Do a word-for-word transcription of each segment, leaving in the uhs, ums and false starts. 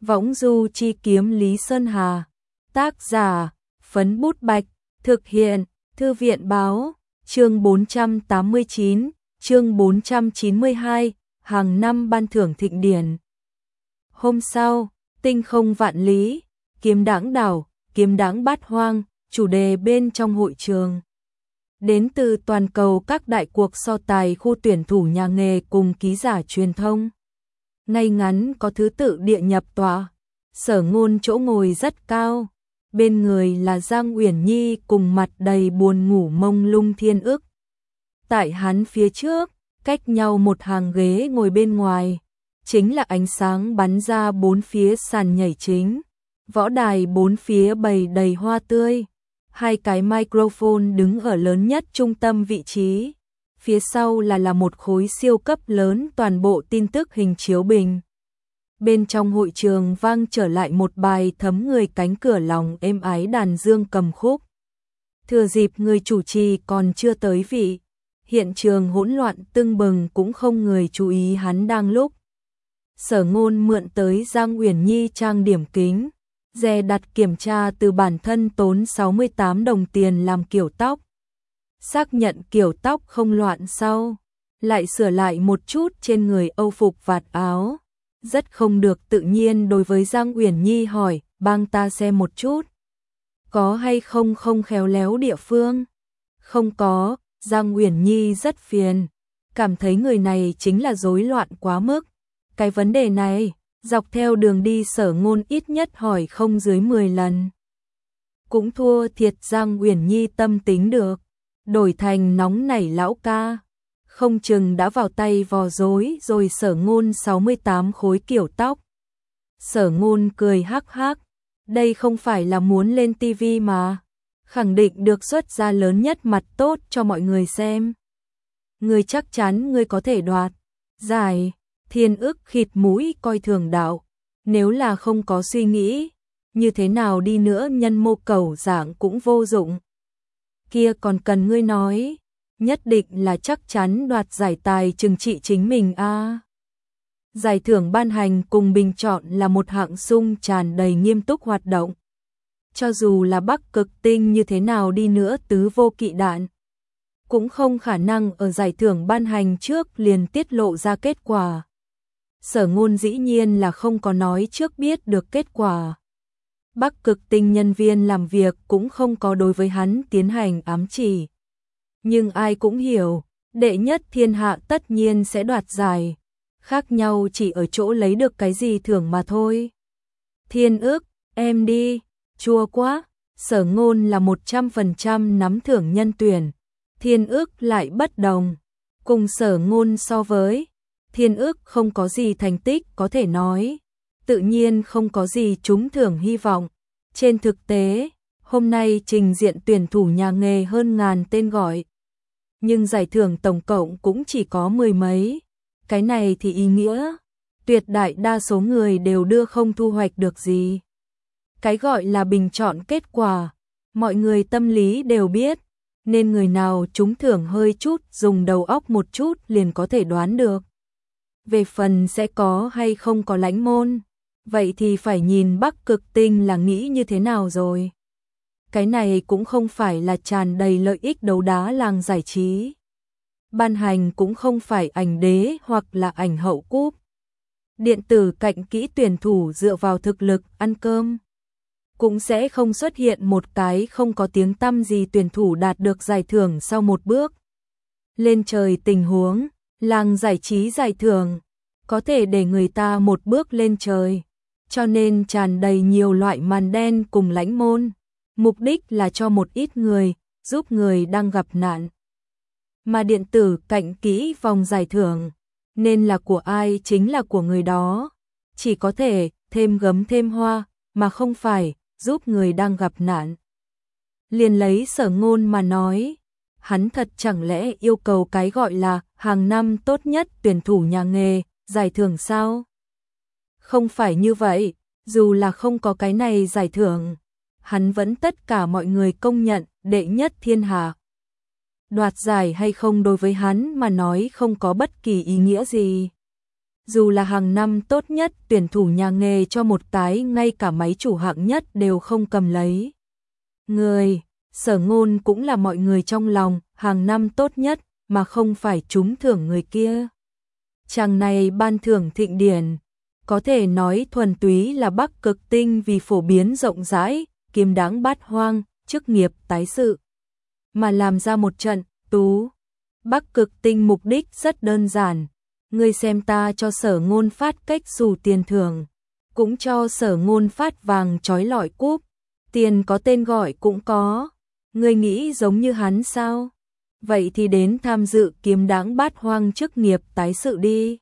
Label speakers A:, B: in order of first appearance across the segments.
A: Võng du chi kiếm Lý Sơn Hà. Tác giả, Phấn Bút Bạch. Thực hiện, Thư viện Báo. Chương bốn trăm tám mươi chín, chương bốn trăm chín mươi hai, hàng năm ban thưởng thịnh điển. Hôm sau, tinh không vạn lý, kiếm đãng đảo, kiếm đãng bát hoang, chủ đề bên trong hội trường. Đến từ toàn cầu các đại cuộc so tài khu tuyển thủ nhà nghề cùng ký giả truyền thông. Ngay ngắn có thứ tự địa nhập tọa, Sở Ngôn chỗ ngồi rất cao, bên người là Giang Uyển Nhi cùng mặt đầy buồn ngủ mông lung Thiên Ức. Tại hắn phía trước, cách nhau một hàng ghế ngồi bên ngoài, chính là ánh sáng bắn ra bốn phía sàn nhảy chính, võ đài bốn phía bày đầy hoa tươi, hai cái microphone đứng ở lớn nhất trung tâm vị trí, phía sau là là một khối siêu cấp lớn toàn bộ tin tức hình chiếu bình. Bên trong hội trường vang trở lại một bài thấm người cánh cửa lòng êm ái đàn dương cầm khúc. Thừa dịp người chủ trì còn chưa tới vị, hiện trường hỗn loạn tưng bừng cũng không người chú ý hắn đang lúc. Sở Ngôn mượn tới Giang Uyển Nhi trang điểm kính, dè đặt kiểm tra từ bản thân tốn sáu mươi tám đồng tiền làm kiểu tóc. Xác nhận kiểu tóc không loạn sau, lại sửa lại một chút trên người âu phục vạt áo. Rất không được tự nhiên đối với Giang Uyển Nhi hỏi, bang ta xem một chút. Có hay không không khéo léo địa phương? Không có, Giang Uyển Nhi rất phiền, cảm thấy người này chính là rối loạn quá mức. Cái vấn đề này, dọc theo đường đi Sở Ngôn ít nhất hỏi không dưới mười lần. Cũng thua thiệt Giang Uyển Nhi tâm tính được, đổi thành nóng nảy lão ca. Không chừng đã vào tay vò rối rồi Sở Ngôn sáu mươi tám khối kiểu tóc. Sở Ngôn cười hắc hắc, đây không phải là muốn lên tivi mà, khẳng định được xuất ra lớn nhất mặt tốt cho mọi người xem. Ngươi chắc chắn ngươi có thể đoạt giải. Thiên Ức khịt mũi coi thường đạo, nếu là không có suy nghĩ, như thế nào đi nữa nhân mô cầu dạng cũng vô dụng. Kia còn cần ngươi nói, nhất định là chắc chắn đoạt giải tài trừng trị chính mình a. À. Giải thưởng ban hành cùng bình chọn là một hạng sung tràn đầy nghiêm túc hoạt động. Cho dù là Bắc Cực Tinh như thế nào đi nữa tứ vô kỵ đạn, cũng không khả năng ở giải thưởng ban hành trước liền tiết lộ ra kết quả. Sở Ngôn dĩ nhiên là không có nói trước biết được kết quả. Bắc Cực Tinh nhân viên làm việc cũng không có đối với hắn tiến hành ám chỉ. Nhưng ai cũng hiểu, đệ nhất thiên hạ tất nhiên sẽ đoạt giải, khác nhau chỉ ở chỗ lấy được cái gì thưởng mà thôi. Thiên Ức, em đi, chua quá, Sở Ngôn là một trăm phần trăm nắm thưởng nhân tuyển, Thiên Ức lại bất đồng, cùng Sở Ngôn so với, Thiên Ức không có gì thành tích có thể nói, tự nhiên không có gì trúng thưởng hy vọng. Trên thực tế, hôm nay trình diện tuyển thủ nhà nghề hơn ngàn tên gọi, nhưng giải thưởng tổng cộng cũng chỉ có mười mấy. Cái này thì ý nghĩa, tuyệt đại đa số người đều đưa không thu hoạch được gì. Cái gọi là bình chọn kết quả, mọi người tâm lý đều biết, nên người nào trúng thưởng hơi chút dùng đầu óc một chút liền có thể đoán được. Về phần sẽ có hay không có lãnh môn, vậy thì phải nhìn Bắc Cực Tinh là nghĩ như thế nào rồi. Cái này cũng không phải là tràn đầy lợi ích đấu đá làng giải trí. Ban hành cũng không phải ảnh đế hoặc là ảnh hậu cúp. Điện tử cạnh kỹ tuyển thủ dựa vào thực lực ăn cơm. Cũng sẽ không xuất hiện một cái không có tiếng tăm gì tuyển thủ đạt được giải thưởng sau một bước lên trời tình huống. Làng giải trí giải thưởng có thể để người ta một bước lên trời, cho nên tràn đầy nhiều loại màn đen cùng lãnh môn, mục đích là cho một ít người, giúp người đang gặp nạn. Mà điện tử cạnh kỹ vòng giải thưởng, nên là của ai chính là của người đó, chỉ có thể thêm gấm thêm hoa, mà không phải giúp người đang gặp nạn. Liền lấy Sở Ngôn mà nói, hắn thật chẳng lẽ yêu cầu cái gọi là hàng năm tốt nhất tuyển thủ nhà nghề, giải thưởng sao? Không phải như vậy, dù là không có cái này giải thưởng, hắn vẫn tất cả mọi người công nhận đệ nhất thiên hạ. Đoạt giải hay không đối với hắn mà nói không có bất kỳ ý nghĩa gì. Dù là hàng năm tốt nhất tuyển thủ nhà nghề cho một cái, ngay cả máy chủ hạng nhất đều không cầm lấy. Người, Sở Ngôn cũng là mọi người trong lòng, hàng năm tốt nhất, mà không phải trúng thưởng người kia. Chàng này ban thưởng thịnh điển, có thể nói thuần túy là Bắc Cực Tinh vì phổ biến rộng rãi, kiếm đáng bát hoang, chức nghiệp tái sự. Mà làm ra một trận, tú. Bắc Cực Tinh mục đích rất đơn giản. Ngươi xem ta cho Sở Ngôn phát cách xù tiền thưởng, cũng cho Sở Ngôn phát vàng trói lọi cúp, tiền có tên gọi cũng có. Ngươi nghĩ giống như hắn sao? Vậy thì đến tham dự kiếm đáng bát hoang chức nghiệp tái sự đi.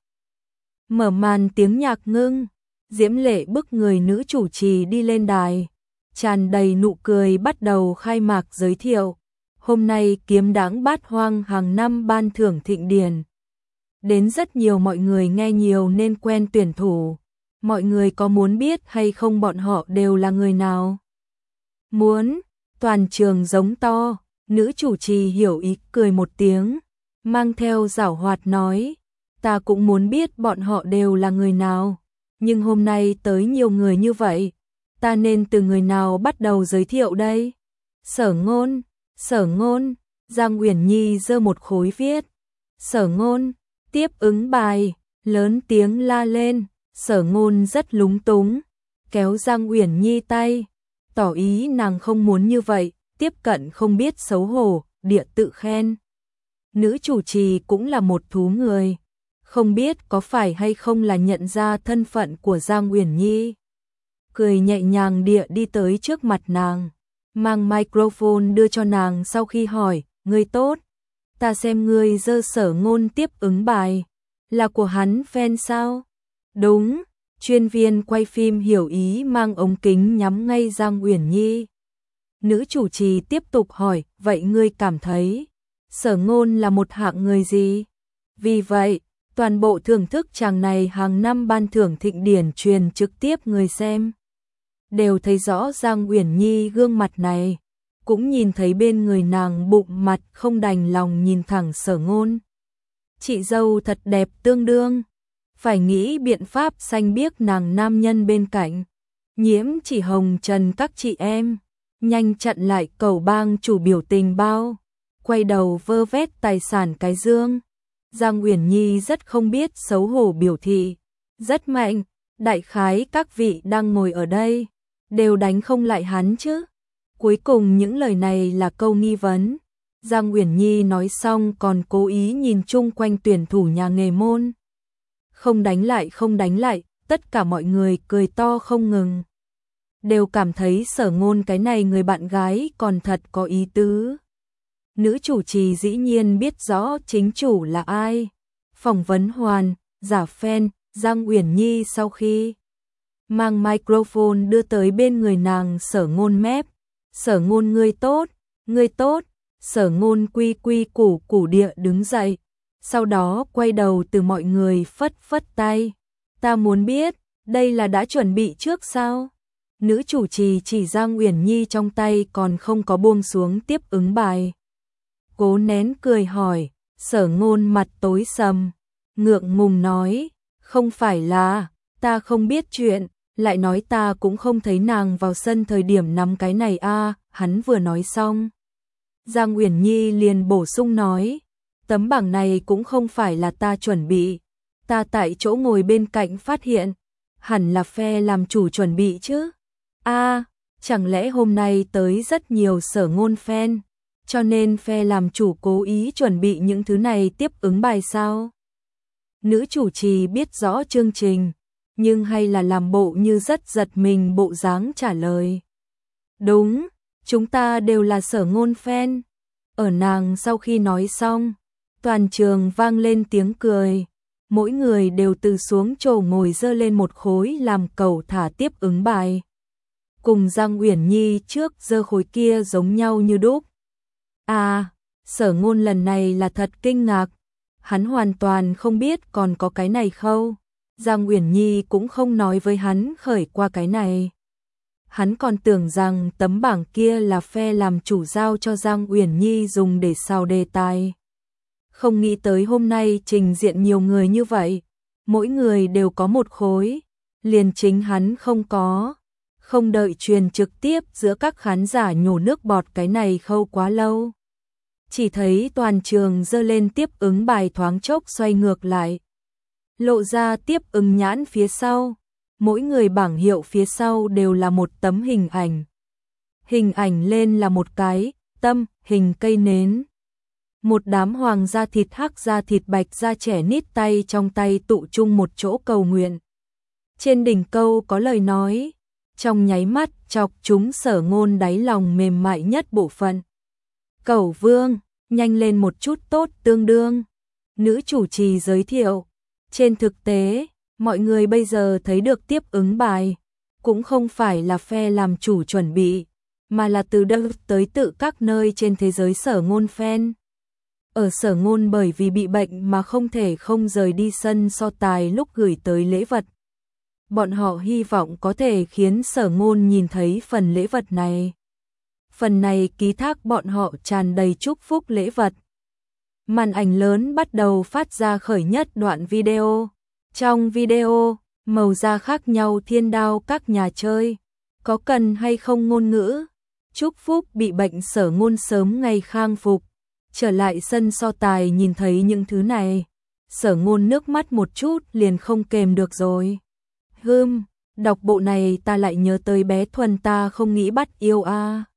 A: Mở màn tiếng nhạc ngưng, diễm lệ bức người nữ chủ trì đi lên đài, tràn đầy nụ cười bắt đầu khai mạc giới thiệu. Hôm nay kiếm đáng bát hoang hàng năm ban thưởng thịnh điển. Đến rất nhiều mọi người nghe nhiều nên quen tuyển thủ. Mọi người có muốn biết hay không bọn họ đều là người nào? Muốn, toàn trường giống to, nữ chủ trì hiểu ý cười một tiếng, mang theo giảo hoạt nói, ta cũng muốn biết bọn họ đều là người nào, nhưng hôm nay tới nhiều người như vậy, ta nên từ người nào bắt đầu giới thiệu đây? Sở Ngôn, Sở Ngôn, Giang Uyển Nhi giơ một khối viết, Sở Ngôn, tiếp ứng bài, lớn tiếng la lên. Sở Ngôn rất lúng túng, kéo Giang Uyển Nhi tay, tỏ ý nàng không muốn như vậy, tiếp cận không biết xấu hổ, địa tự khen. Nữ chủ trì cũng là một thú người, không biết có phải hay không là nhận ra thân phận của Giang Uyển Nhi. Cười nhẹ nhàng địa đi tới trước mặt nàng, mang microphone đưa cho nàng sau khi hỏi, ngươi tốt, ta xem ngươi giơ Sở Ngôn tiếp ứng bài, là của hắn fan sao? Đúng, chuyên viên quay phim hiểu ý mang ống kính nhắm ngay Giang Uyển Nhi. Nữ chủ trì tiếp tục hỏi, vậy ngươi cảm thấy Sở Ngôn là một hạng người gì? Vì vậy, toàn bộ thưởng thức chàng này hàng năm ban thưởng thịnh điển truyền trực tiếp người xem. Đều thấy rõ Giang Uyển Nhi gương mặt này, cũng nhìn thấy bên người nàng bụng mặt không đành lòng nhìn thẳng Sở Ngôn. Chị dâu thật đẹp tương đương. Phải nghĩ biện pháp xanh biếc nàng nam nhân bên cạnh. Nhiễm Chỉ hồng trần các chị em, nhanh chặn lại cầu bang chủ biểu tình bao, quay đầu vơ vét tài sản cái dương. Giang Uyển Nhi rất không biết xấu hổ biểu thị, rất mạnh, đại khái các vị đang ngồi ở đây, đều đánh không lại hắn chứ. Cuối cùng những lời này là câu nghi vấn. Giang Uyển Nhi nói xong còn cố ý nhìn chung quanh tuyển thủ nhà nghề môn. Không đánh lại không đánh lại, tất cả mọi người cười to không ngừng. Đều cảm thấy Sở Ngôn cái này người bạn gái còn thật có ý tứ. Nữ chủ trì dĩ nhiên biết rõ chính chủ là ai. Phỏng vấn hoàn, giả fan, Giang Uyển Nhi sau khi mang microphone đưa tới bên người nàng Sở Ngôn mép. Sở Ngôn ngươi tốt, ngươi tốt. Sở Ngôn quy quy củ củ địa đứng dậy. Sau đó quay đầu từ mọi người phất phất tay. Ta muốn biết, đây là đã chuẩn bị trước sao? Nữ chủ trì chỉ Giang Uyển Nhi trong tay còn không có buông xuống tiếp ứng bài. Cố nén cười hỏi, Sở Ngôn mặt tối sầm, ngượng ngùng nói, không phải là, ta không biết chuyện, lại nói ta cũng không thấy nàng vào sân thời điểm nắm cái này a. Hắn vừa nói xong, Giang Uyển Nhi liền bổ sung nói, tấm bảng này cũng không phải là ta chuẩn bị, ta tại chỗ ngồi bên cạnh phát hiện, hẳn là phe làm chủ chuẩn bị chứ. A, chẳng lẽ hôm nay tới rất nhiều Sở Ngôn fan, cho nên phe làm chủ cố ý chuẩn bị những thứ này tiếp ứng bài sao? Nữ chủ trì biết rõ chương trình, nhưng hay là làm bộ như rất giật mình bộ dáng trả lời. Đúng, chúng ta đều là Sở Ngôn fan. Ở nàng sau khi nói xong, toàn trường vang lên tiếng cười, mỗi người đều từ xuống chỗ ngồi giơ lên một khối làm cầu thả tiếp ứng bài. Cùng Giang Uyển Nhi trước giơ khối kia giống nhau như đúc. À, Sở Ngôn lần này là thật kinh ngạc, hắn hoàn toàn không biết còn có cái này khâu. Giang Uyển Nhi cũng không nói với hắn khởi qua cái này. Hắn còn tưởng rằng tấm bảng kia là phe làm chủ giao cho Giang Uyển Nhi dùng để xào đề tài. Không nghĩ tới hôm nay trình diện nhiều người như vậy. mỗi người đều có một khối, liền chính hắn không có. Không đợi truyền trực tiếp giữa các khán giả nhổ nước bọt cái này khâu quá lâu. Chỉ thấy toàn trường giơ lên tiếp ứng bài thoáng chốc xoay ngược lại. Lộ ra tiếp ứng nhãn phía sau. Mỗi người bảng hiệu phía sau đều là một tấm hình ảnh. Hình ảnh lên là một cái tâm hình cây nến. Một đám hoàng da thịt hắc da thịt bạch da trẻ nít tay trong tay tụ chung một chỗ cầu nguyện. Trên đỉnh câu có lời nói, trong nháy mắt chọc chúng Sở Ngôn đáy lòng mềm mại nhất bộ phận. Cẩu Vương, nhanh lên một chút tốt tương đương. Nữ chủ trì giới thiệu, trên thực tế, mọi người bây giờ thấy được tiếp ứng bài, cũng không phải là phe làm chủ chuẩn bị, mà là từ đâu tới tự các nơi trên thế giới Sở Ngôn fan. Ở Sở Ngôn bởi vì bị bệnh mà không thể không rời đi sân so tài lúc gửi tới lễ vật. Bọn họ hy vọng có thể khiến Sở Ngôn nhìn thấy phần lễ vật này. Phần này ký thác bọn họ tràn đầy chúc phúc lễ vật. Màn ảnh lớn bắt đầu phát ra khởi nhất đoạn video. Trong video, màu da khác nhau thiên đao các nhà chơi. Có cần hay không ngôn ngữ? Chúc phúc bị bệnh Sở Ngôn sớm ngày khang phục. Trở lại sân so tài nhìn thấy những thứ này. Sở Ngôn nước mắt một chút liền không kềm được rồi. Hừm, đọc bộ này ta lại nhớ tới bé Thuần ta không nghĩ bắt yêu a. À.